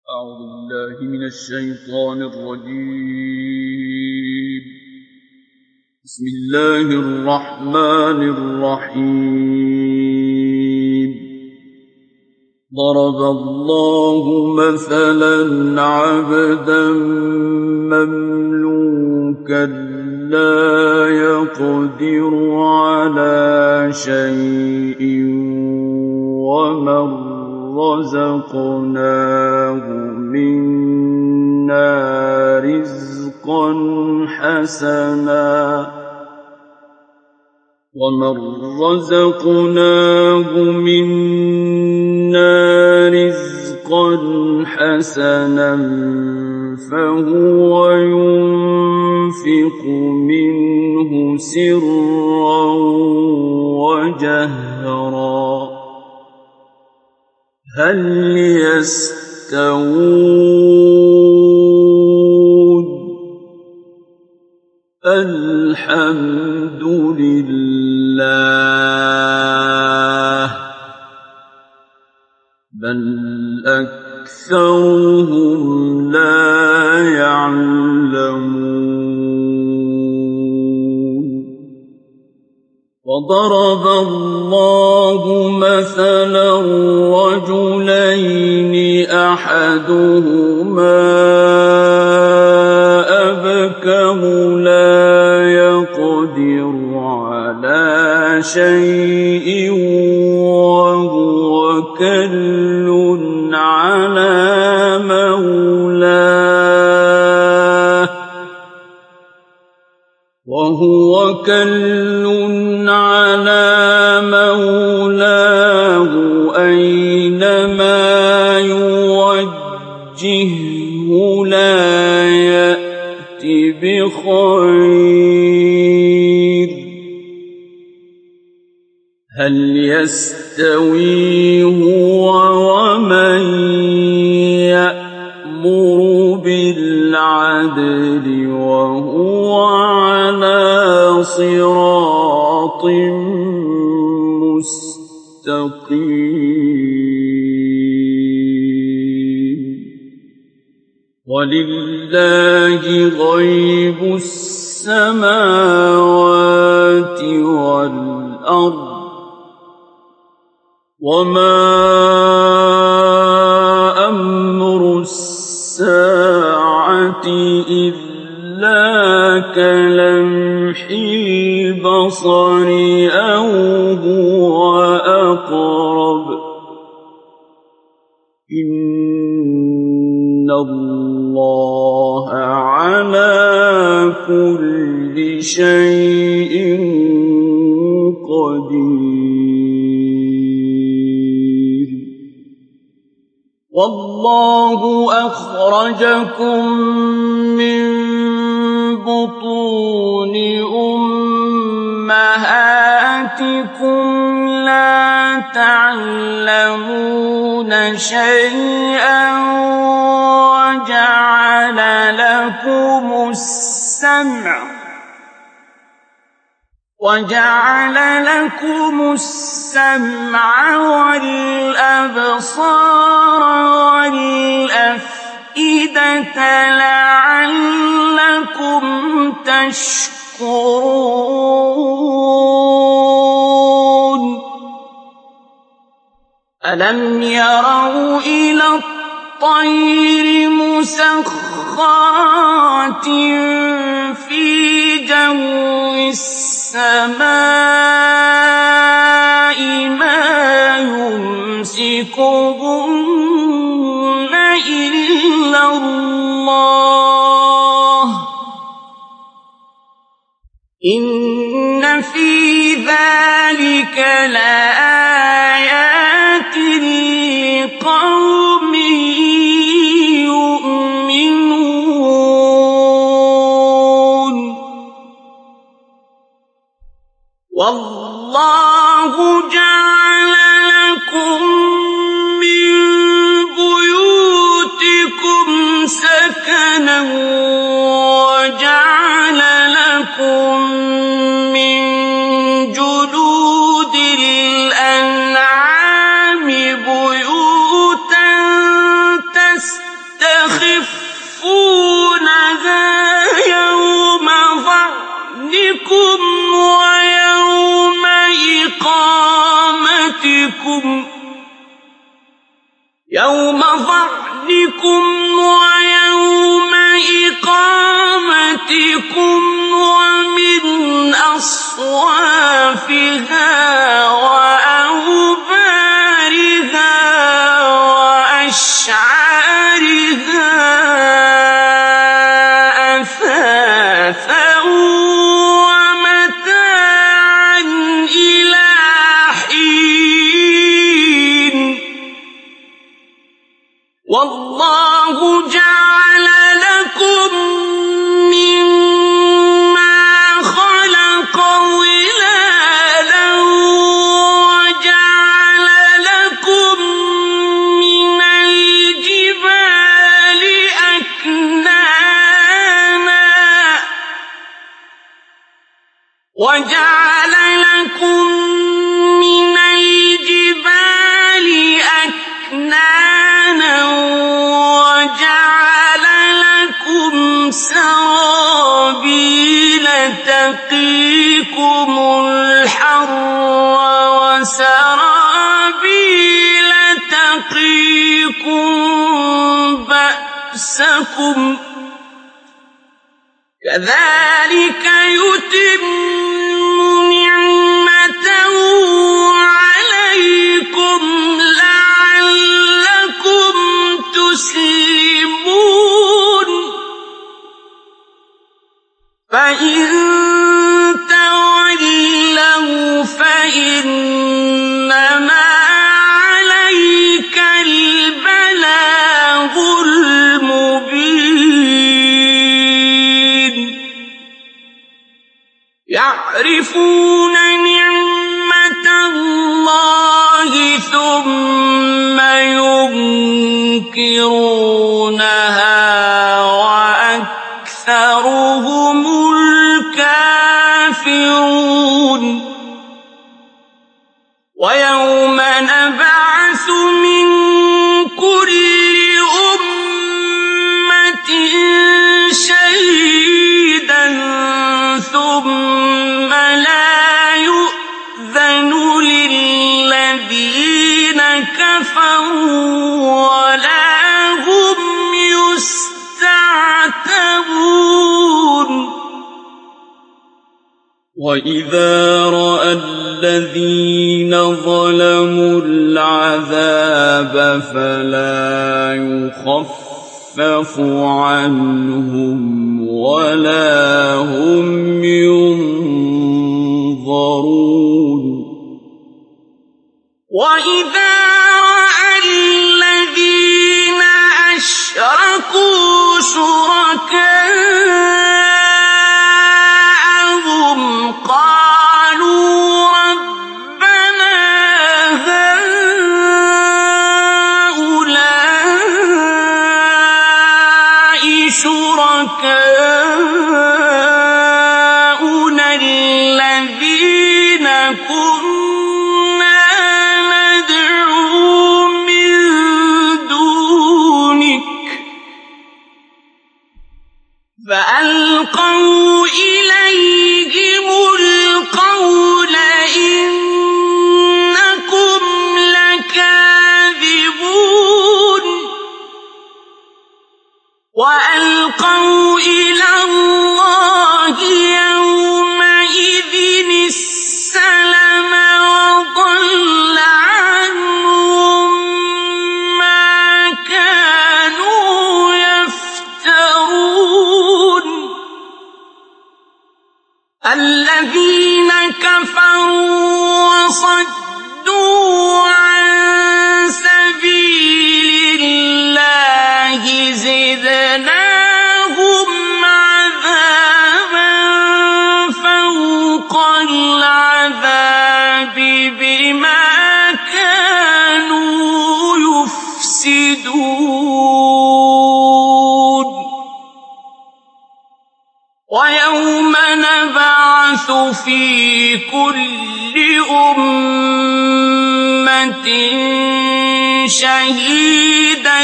أعوذ بالله من الشيطان الرجيم. بسم الله الرحمن الرحيم. ضرب الله مثلا عبدا مملوكا لا يقدر على شيء ومن رزقناه منا رزقا حسنا فهو ينفق منه سرا وجهرا هل يستوون؟ الحمد لله بل أكثرهم لا يعلمون. وضرب الله مثلا رجلين أحدهما أبكم لا يقدر على شيء وهو كل على مولاه أينما يوجهه لا يأت بخير. هل يستوي هو ومن يأمر بالعدل وهو على صراط مستقيم. ولله غيب السماوات والأرض وما أمر الساعة إلا كلمح البصر أو هو أقرب إن الله على كل شيء قدير. والله أخرجكم من بطون أمهاتكم لا تعلمون شيئا وجعل لكم السمع والأبصار والأفئدة لعلكم تشكرون. ألم يروا إلى الطير مسخرات في جو السماء ما يمسكهن إلا الله إن في ذلك لآيات لقوم يؤمنون. والله جعل لكم من بيوتكم سكنا وجعل لكم من جلود الأنعام بيوتا يوم ظعنكم ويوم إقامتكم ومن أصوافها وأوبارها وأشعارها أثاثا ومتاعا إلى حين والله جعل لكم مما خلق ظلالا وجعل لكم من الجبال أكنانا وجعل لكم سرابيل تقيكم الحر وسرابيل تقيكم بأسكم كذلك يتم نعمته عليكم لعلكم تسلمون فإن تولوا فإنما عليك البلاغ المبين يعرفون نعمة الله ثم ينكرونها وأكثرهم الكافرون ويوم نبعث من كل أمة شهيدا ثم لا يؤذن للذين كفروا ولا هم يستعتبون وإذا رأى الذين ظلموا العذاب فلا يخفف عنهم ولا هم ينظرون وإذا رأى الذين أشركوا شركاءهم قالوا ربنا هؤلاء شركاؤنا الذين كنا ندعو من دونك فألقوا إليهم القول إنكم لكاذبون وألقوا إلى الله يومئذ السلم وضل عنهم ما كانوا يفترون الذين كفروا وصدوا عن سبيل الله زدناهم عذابا فوق العذاب بما كانوا يفسدون ويوم نبعث في كل أمة شهيدا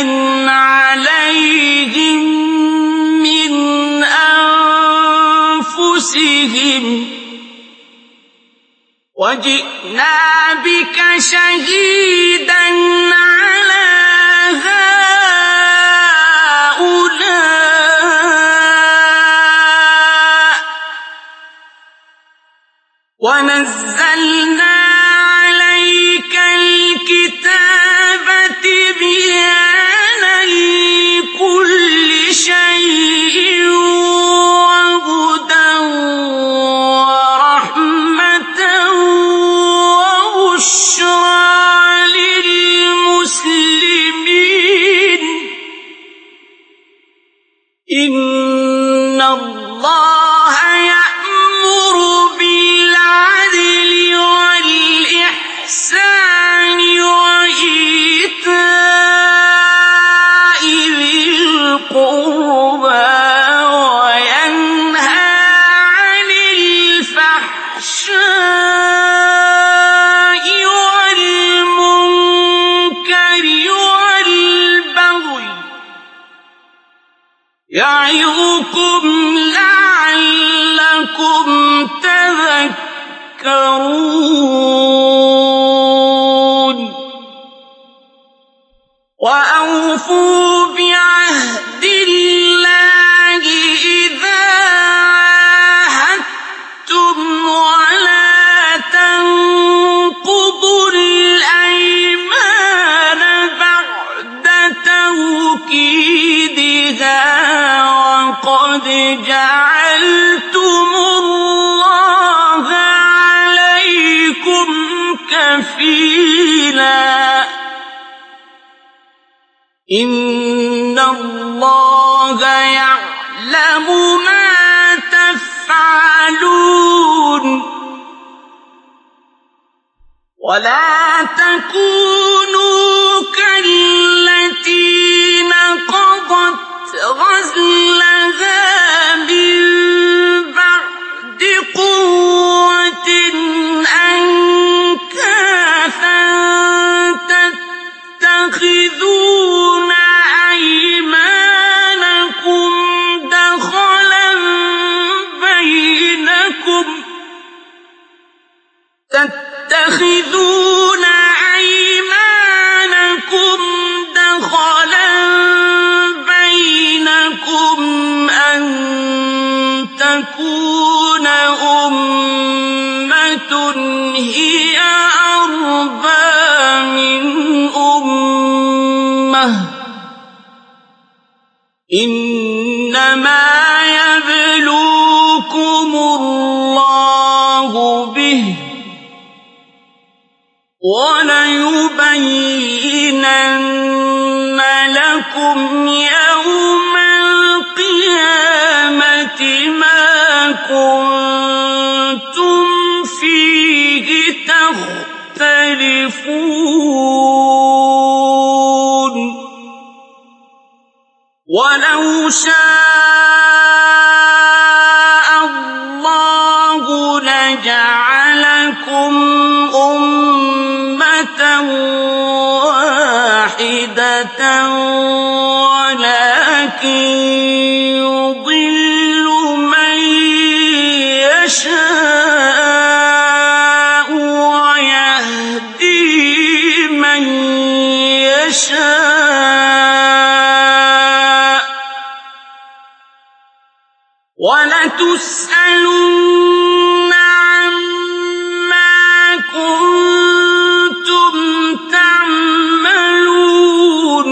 عليهم من أنفسهم وجئنا بك شهيدا على هؤلاء ونزلنا عليك الكتاب تبيانا لكل شيء وهدى ورحمة وبشرى للمسلمين إن الله يأمر بالعدل والإحسان وإيتاء ذي القربى وينهى عن الفحشاء والمنكر والبغي يعظكم لعلكم تذكرون وأوفوا بعهد الله إذا عاهدتم ولا تنقضوا الأيمان بعد توكيدها وقد جعلتم الله عليكم كفيلا إن الله يعلم ما تفعلون ولا تكونوا كالتي نقضت غزلها من بعد قوة أنكاثا تتخذون أيمانكم دخلا بينكم أن تكون أمة هي أربى من أمة إنما يبلوكم الله به وليبينن لكم يوم القيامة ما كنتم فيه تختلفون ولو شاء الله لجعلكم أمة واحدة ولكن يضل من يشاء ويهدي من يشاء ولتسألن عما كنتم تعملون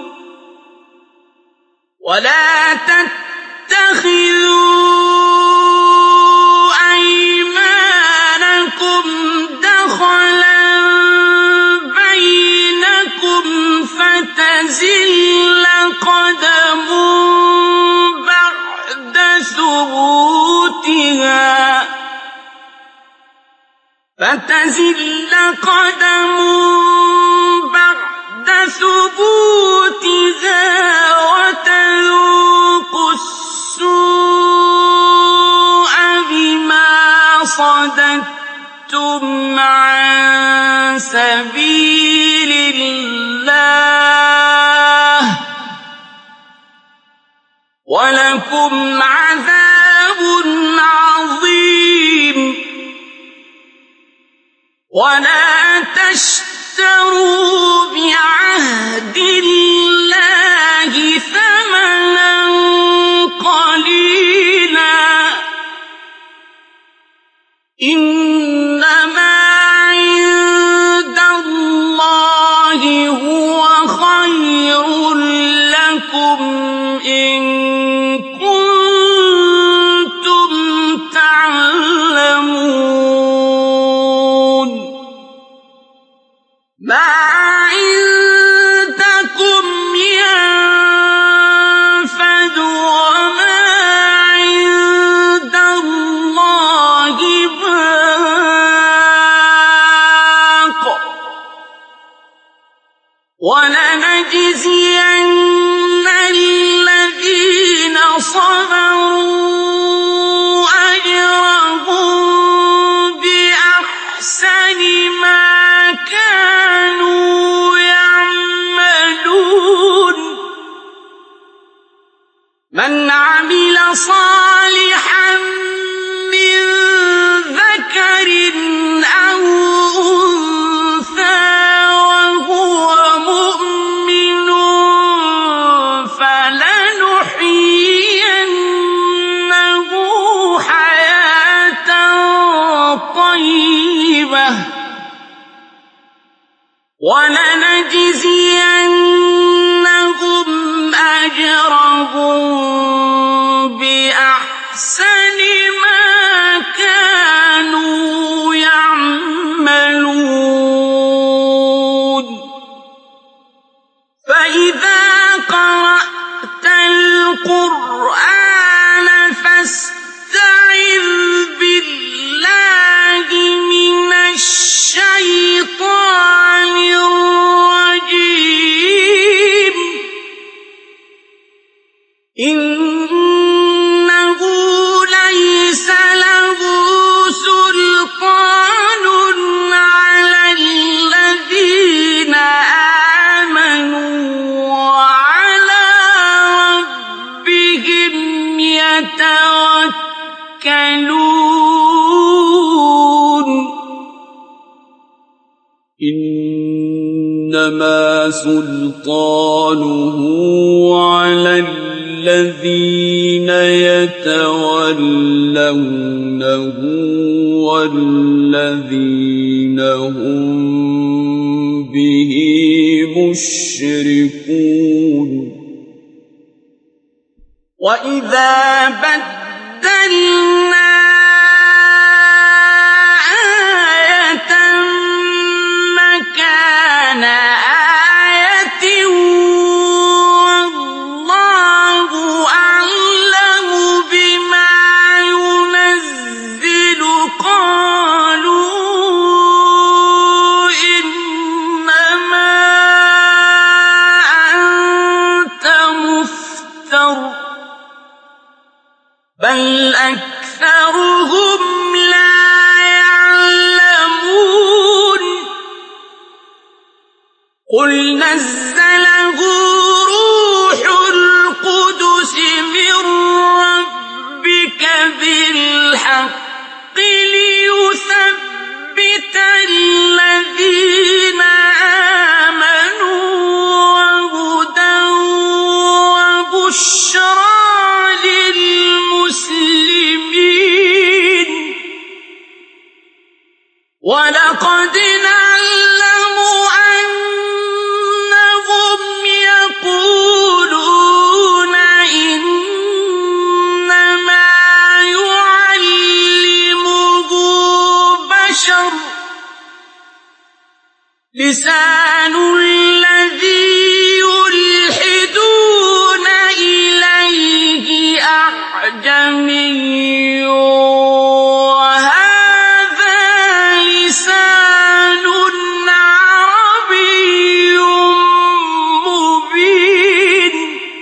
ولا تتخذوا أيمانكم دخلا بينكم فتزل قدم بعد ثبوتها وتذوقوا السوء بما صددتم عن سبيل الله ولكم عذاب عظيم ولا تشتروا اشْتَرُوا بِعَهْدِ اللَّهِ ثَمَنًا قَلِيلًا ۚ إِنَّمَا عِندَ اللَّهِ هُوَ خَيْرٌ لَّكُمْ إِن كُنتُمْ تَعْلَمُونَ. مَا عِندَكُمْ يَنفَدُ وَمَا عِندَ اللَّهِ بَاقٍ ۗ وَلَنَجْزِيَنَّ الَّذِينَ صَبَرُوا أَجْرَهُم بِأَحْسَنِ مَا كَانُوا يَعْمَلُونَ. مَنْ عَمِلَ صَالِحًا مِّن ذَكَرٍ أَوْ أُنثَىٰ وَهُوَ مُؤْمِنٌ فَلَنُحْيِيَنَّهُ حَيَاةً طَيِّبَةً وَلَنَجْزِيَنَّهُمْ أَجْرَهُم بِأَحْسَنِ مَا كَانُوا يَعْمَلُونَ. فَإِذَا قَرَأْتَ الْقُرْآنَ فَاسْتَعِذْ بِاللَّهِ مِنَ الشَّيْطَانِ الرَّجِيمِ. إِنَّهُ لَيْسَ لَهُ سُلْطَانٌ عَلَى الَّذِينَ آمَنُوا وَعَلَىٰ رَبِّهِمْ يَتَوَكَّلُونَ. إِنَّمَا سُلْطَانُهُ عَلَى الَّذِينَ يَتَوَلَّوْنَهُ وَالَّذِينَ هُم بِهِ مُشْرِكُونَ. وَإِذَا بَدَّلْنَا آيَةً مَّكَانَ آيَةٍ وَاللَّهُ أَعْلَمُ بِمَا يُنَزِّلُ قَالُوا إِنَّمَا أَنتَ مُفْتَرٍ ۚ بَلْ أَكْثَرُهُمْ لَا يَعْلَمُونَ. قُلْ نَزَّلَهُ رُوحُ الْقُدُسِ مِن رَّبِّكَ بِالْحَقِّ لِيُثَبِّتَ الَّذِينَ آمَنُوا وَهُدًى وَبُشْرَىٰ لِلْمُسْلِمِينَ. وَلَقَدْ نَعْلَمُ أَنَّهُمْ يَقُولُونَ إِنَّمَا يُعَلِّمُهُ بَشَرٌ ۗ لِّسَانُ الَّذِي يُلْحِدُونَ إِلَيْهِ أَعْجَمِيٌّ وَهَٰذَا لِسَانٌ عَرَبِيٌّ مُّبِينٌ.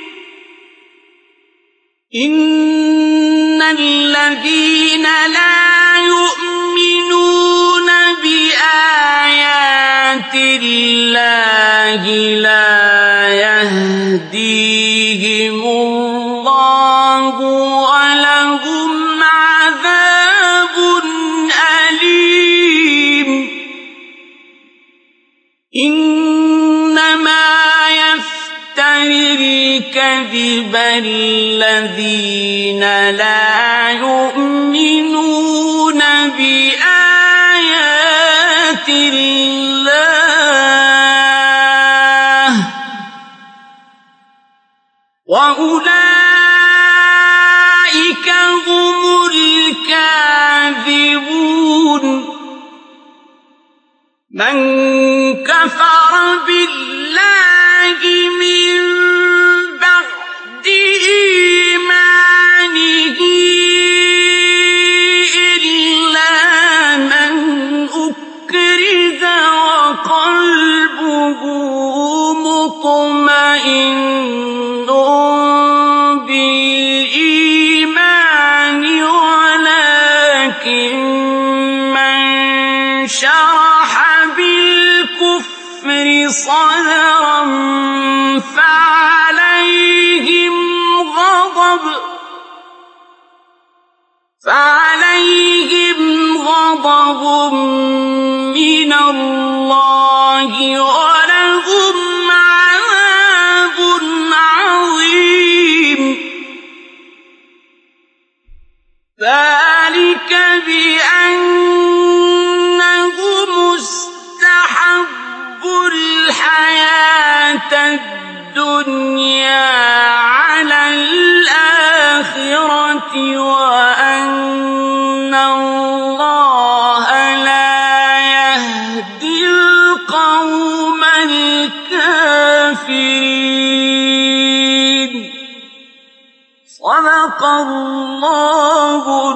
إِنَّ الَّذِينَ لَا يُؤْمِنُونَ بِآيَاتِ اللَّهِ لَا يَهْدِيهِمُ اللَّهُ وَلَهُمْ عَذَابٌ أَلِيمٌ. الكذب الذين لا يؤمنون بآيات الله وأولئك هم الكاذبون. من كفر بالله من بعد إيمانه إلا من أكره وقلبه مطمئن بالإيمان ولكن من شرح بالكفر صدرا فعليهم غضب من الله ولهم عذاب عظيم. ذلك بأنهم استحبوا الحياة الدنيا على الآخرة وأن الله لا يهدي القوم الكافرين. صدق الله